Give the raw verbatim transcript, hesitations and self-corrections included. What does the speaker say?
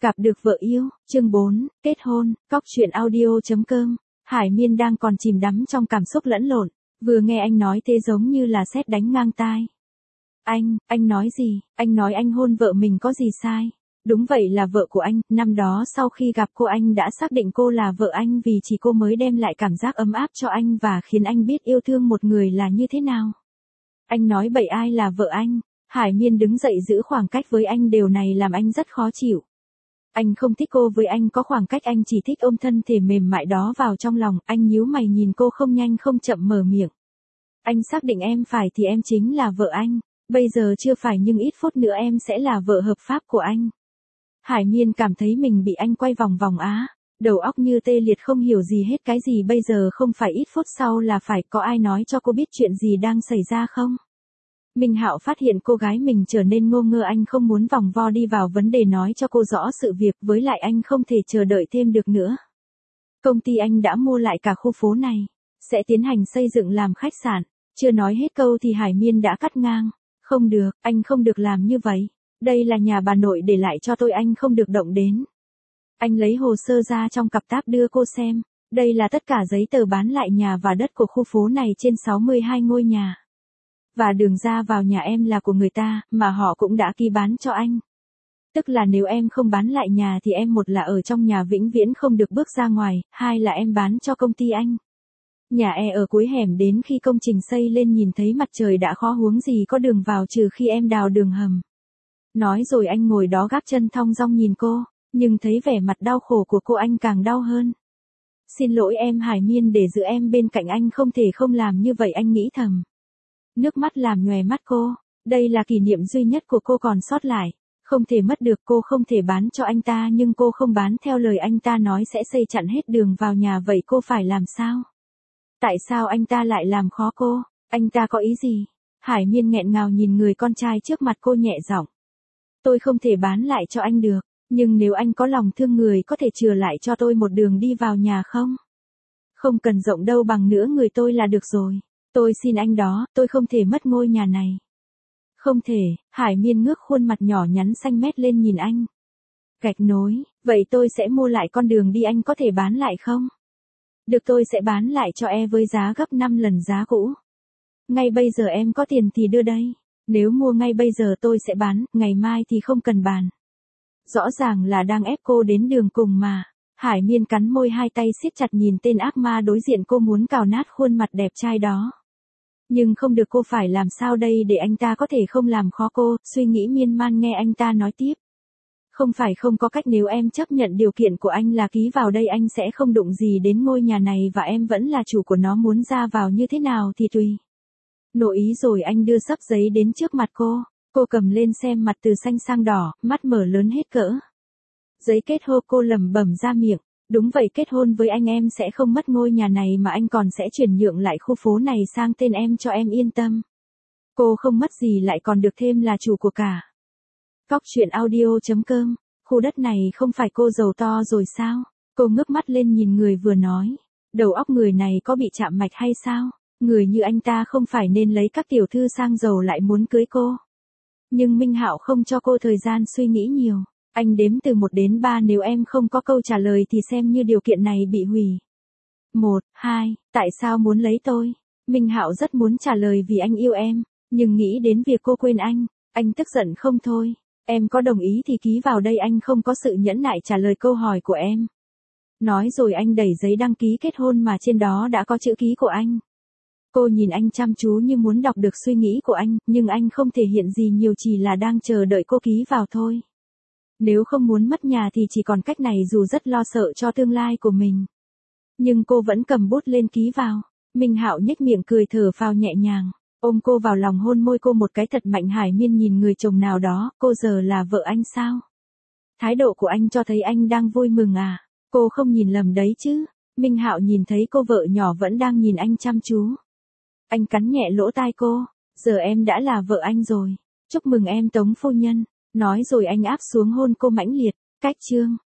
Gặp được vợ yêu, chương bốn, kết hôn, cóc truyện audio.com. Hải Miên đang còn chìm đắm trong cảm xúc lẫn lộn, vừa nghe anh nói thế giống như là sét đánh ngang tai. Anh, anh nói gì, anh nói anh hôn vợ mình có gì sai? Đúng vậy là vợ của anh, năm đó sau khi gặp cô anh đã xác định cô là vợ anh vì chỉ cô mới đem lại cảm giác ấm áp cho anh và khiến anh biết yêu thương một người là như thế nào. Anh nói bậy ai là vợ anh? Hải Miên đứng dậy giữ khoảng cách với anh, điều này làm anh rất khó chịu. Anh không thích cô với anh có khoảng cách, anh chỉ thích ôm thân thể mềm mại đó vào trong lòng. Anh nhíu mày nhìn cô không nhanh không chậm mở miệng. Anh xác định em phải thì em chính là vợ anh. Bây giờ chưa phải nhưng ít phút nữa em sẽ là vợ hợp pháp của anh. Hải Miên cảm thấy mình bị anh quay vòng vòng á. Đầu óc như tê liệt không hiểu gì hết, cái gì bây giờ không phải ít phút sau là phải, có ai nói cho cô biết chuyện gì đang xảy ra không? Minh Hạo phát hiện cô gái mình trở nên ngô ngơ, anh không muốn vòng vo đi vào vấn đề nói cho cô rõ sự việc, với lại anh không thể chờ đợi thêm được nữa. Công ty anh đã mua lại cả khu phố này, sẽ tiến hành xây dựng làm khách sạn. Chưa nói hết câu thì Hải Miên đã cắt ngang. Không được, anh không được làm như vậy. Đây là nhà bà nội để lại cho tôi, anh không được động đến. Anh lấy hồ sơ ra trong cặp táp đưa cô xem. Đây là tất cả giấy tờ bán lại nhà và đất của khu phố này trên sáu mươi hai ngôi nhà. Và đường ra vào nhà em là của người ta, mà họ cũng đã ký bán cho anh. Tức là nếu em không bán lại nhà thì em một là ở trong nhà vĩnh viễn không được bước ra ngoài, hai là em bán cho công ty anh. Nhà e ở cuối hẻm, đến khi công trình xây lên nhìn thấy mặt trời đã khó, huống gì có đường vào, trừ khi em đào đường hầm. Nói rồi anh ngồi đó gác chân thong dong nhìn cô, nhưng thấy vẻ mặt đau khổ của cô anh càng đau hơn. Xin lỗi em Hải Miên, để giữ em bên cạnh anh không thể không làm như vậy, anh nghĩ thầm. Nước mắt làm nhòe mắt cô, đây là kỷ niệm duy nhất của cô còn sót lại, không thể mất được. Cô không thể bán cho anh ta nhưng cô không bán theo lời anh ta nói sẽ xây chặn hết đường vào nhà, vậy cô phải làm sao? Tại sao anh ta lại làm khó cô? Anh ta có ý gì? Hải Miên nghẹn ngào nhìn người con trai trước mặt cô nhẹ giọng. Tôi không thể bán lại cho anh được, nhưng nếu anh có lòng thương người có thể chừa lại cho tôi một đường đi vào nhà không? Không cần rộng đâu, bằng nửa người tôi là được rồi. Tôi xin anh đó, tôi không thể mất ngôi nhà này. Không thể, Hải Miên ngước khuôn mặt nhỏ nhắn xanh mét lên nhìn anh. Gạch nối, vậy tôi sẽ mua lại con đường đi, anh có thể bán lại không? Được, tôi sẽ bán lại cho em với giá gấp năm lần giá cũ. Ngay bây giờ em có tiền thì đưa đây. Nếu mua ngay bây giờ tôi sẽ bán, ngày mai thì không cần bàn. Rõ ràng là đang ép cô đến đường cùng mà. Hải Miên cắn môi, hai tay siết chặt nhìn tên ác ma đối diện, cô muốn cào nát khuôn mặt đẹp trai đó. Nhưng không được, cô phải làm sao đây để anh ta có thể không làm khó cô? Suy nghĩ miên man nghe anh ta nói tiếp. Không phải không có cách, nếu em chấp nhận điều kiện của anh là ký vào đây, anh sẽ không đụng gì đến ngôi nhà này và em vẫn là chủ của nó, muốn ra vào như thế nào thì tùy. Nội ý rồi. Anh đưa sấp giấy đến trước mặt cô, cô cầm lên xem, mặt từ xanh sang đỏ, mắt mở lớn hết cỡ. Giấy kết hôn, cô lẩm bẩm ra miệng. Đúng vậy, kết hôn với anh em sẽ không mất ngôi nhà này mà anh còn sẽ chuyển nhượng lại khu phố này sang tên em cho em yên tâm. Cô không mất gì lại còn được thêm là chủ của cả. Cóc truyện audio.com. Khu đất này không phải cô giàu to rồi sao? Cô ngước mắt lên nhìn người vừa nói. Đầu óc người này có bị chạm mạch hay sao? Người như anh ta không phải nên lấy các tiểu thư sang giàu lại muốn cưới cô. Nhưng Minh Hạo không cho cô thời gian suy nghĩ nhiều. Anh đếm từ một đến ba, nếu em không có câu trả lời thì xem như điều kiện này bị hủy. Một, hai, tại sao muốn lấy tôi? Minh Hạo rất muốn trả lời vì anh yêu em, nhưng nghĩ đến việc cô quên anh, anh tức giận không thôi. Em có đồng ý thì ký vào đây, anh không có sự nhẫn nại trả lời câu hỏi của em. Nói rồi anh đẩy giấy đăng ký kết hôn mà trên đó đã có chữ ký của anh. Cô nhìn anh chăm chú như muốn đọc được suy nghĩ của anh, nhưng anh không thể hiện gì nhiều, chỉ là đang chờ đợi cô ký vào thôi. Nếu không muốn mất nhà thì chỉ còn cách này, dù rất lo sợ cho tương lai của mình. Nhưng cô vẫn cầm bút lên ký vào. Minh Hạo nhếch miệng cười, thở phào nhẹ nhàng, ôm cô vào lòng, hôn môi cô một cái thật mạnh. Hải Miên nhìn người chồng nào đó, cô giờ là vợ anh sao? Thái độ của anh cho thấy anh đang vui mừng à? Cô không nhìn lầm đấy chứ? Minh Hạo nhìn thấy cô vợ nhỏ vẫn đang nhìn anh chăm chú. Anh cắn nhẹ lỗ tai cô. Giờ em đã là vợ anh rồi. Chúc mừng em Tống phu nhân. Nói rồi anh áp xuống hôn cô mãnh liệt. Cách chương